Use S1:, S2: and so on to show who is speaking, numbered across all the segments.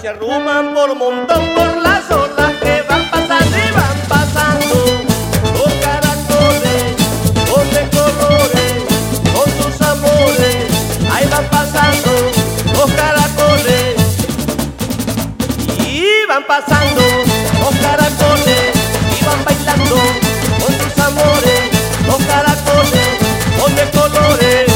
S1: se arruman por montón por las olas que van pasando y van pasando. Los caracoles, con de colores, con sus amores, ahí van pasando los caracoles. Y van pasando los caracoles y van bailando con sus amores, los caracoles, con de colores.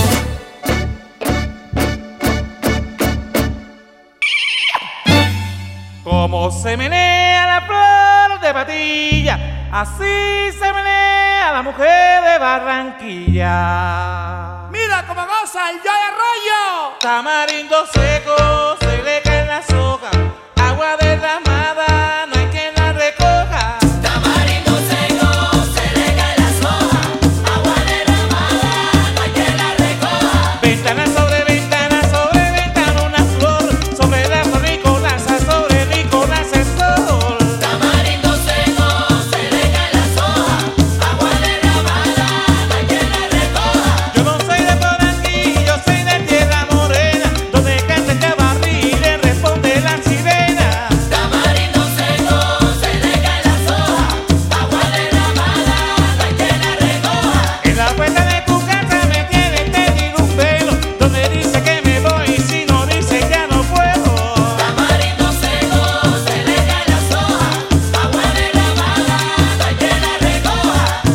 S2: Como se menea la flor de Patilla, así se menea la mujer de Barranquilla.
S3: Mira cómo goza el Joey Arroyo.
S2: Tamarindo seco, se le caen las hojas, agua derramada, no hay quien la recoja.
S4: Tamarindo seco, se le caen las hojas, agua derramada, no hay quien la recoja.
S2: Ventana sobre ventana, una flor, sobre la flor Nicolasa, sobre Nicolasa el sol.
S4: Tamarindo seco, se le caen las hojas, agua derramada, no hay quien la recoja.
S2: Yo no soy de por aquí, yo soy de tierra morena, donde canta el chavarrí, le responde la sirena.
S4: Tamarindo seco, se le caen las hojas, agua derramada, no hay quien la recoja.
S2: En la puerta de tu casa me tiene tendido un velo, donde dice que me voy y si no dice ya no puedo.
S4: Tamarindo seco, se le caen las hojas, agua derramada, no hay quien la recoja.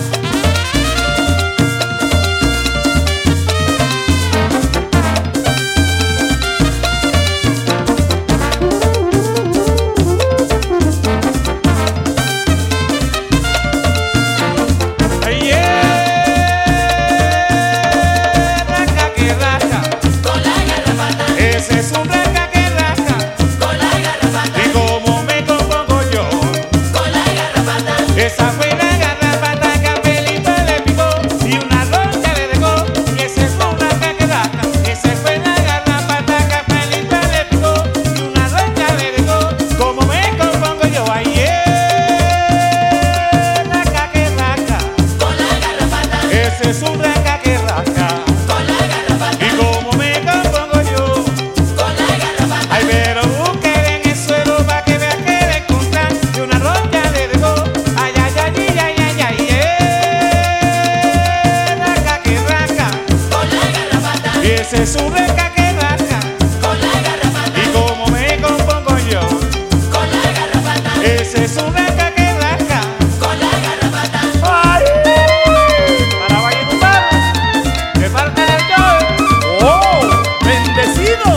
S2: Ay, raca que raca,
S4: Con la garrapata,
S2: ese es un raca que raca,
S4: con la garrapata,
S2: y como me compongo yo,
S4: con la garrapata.
S2: esa fue la garrapata que a Felipe le picó y una roncha le dejó, y ese es un raca que raca, esa fue la garrapata que a Felipe le picó y una roncha le dejó, como me compongo yo, ay, raca que raca.
S4: Con la garrapata,
S2: Ese es un raca que raca,
S4: con la garrapata,
S2: y como me compongo yo,
S4: con la garrapata.
S2: ay, pero busquen en el suelo pa' que vean que le encuentran, y una roncha le dejó, ay, ay, ay, ay, ay, ay, ay, raca que raca,
S4: Con la garrapata,
S2: y ese es un raca que raca,
S4: con la garrapata,
S2: y como me compongo yo,
S4: con la garrapata,
S2: ese es un raca que raca,
S4: con la garrapata.
S2: ay, para Valledupar, de parte del Joey.
S1: ¡Oh! ¡Bendecido!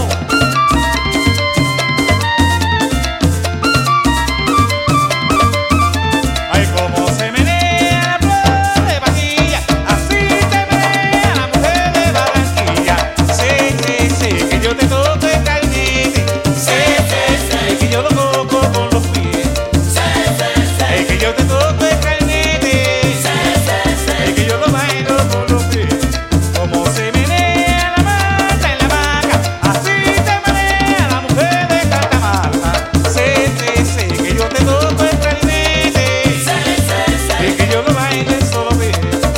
S2: Ay, como se menea la flor de Patilla, así se menea la mujer de Barranquilla. Sí, sí, sí, que yo te toque carnete. Sí, sí, sí, que yo lo toco con los pies. Ay, que yo te toque carnete. Ay, que yo lo bailo con los pies. Como se menea la mata en la vaca, así se menea la mujer de Catamarca. Sí, sí, sí, que yo te toco el carnete. Y que yo lo baile solo bien,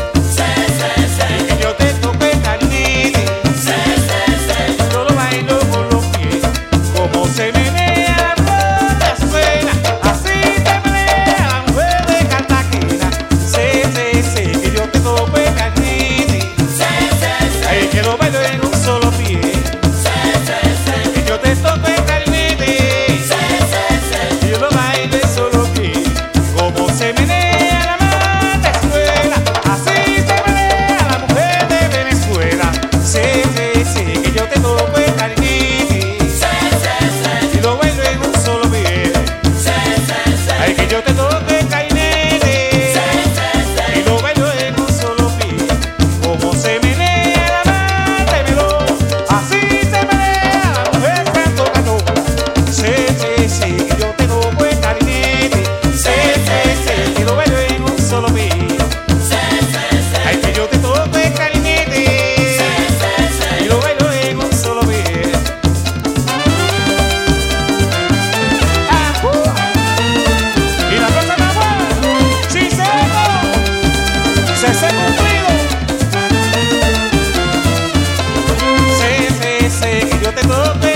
S2: y que yo te toque carinete, yo lo bailo con los pies, como se menea la flor de Azucena, así se menea la mujer de Cartagena, sí, sí, sí, que yo te toque carinete, ay, que lo bailo en un solo pie, que yo te toque carinete, y yo lo bailo en solo pie, como se menea la mata Azucena, así se menea la mujer de Venezuela, sí, sí, sí, que yo te toque carinete, y lo bailo en un solo pie, ay, que yo te toque carinete, y lo bailo en un solo pie, como se menea la mata de melón, así se menea la mujer canto canoa, sí, sí, sí, que yo te toque carinete, sí, sí, sí, que lo bailo en un solo pie, ay, que yo te toque carinete, y lo bailo en un solo pie. Y la cosa más buena, sí, se cumplido. Sí, sí, sí, que yo te toque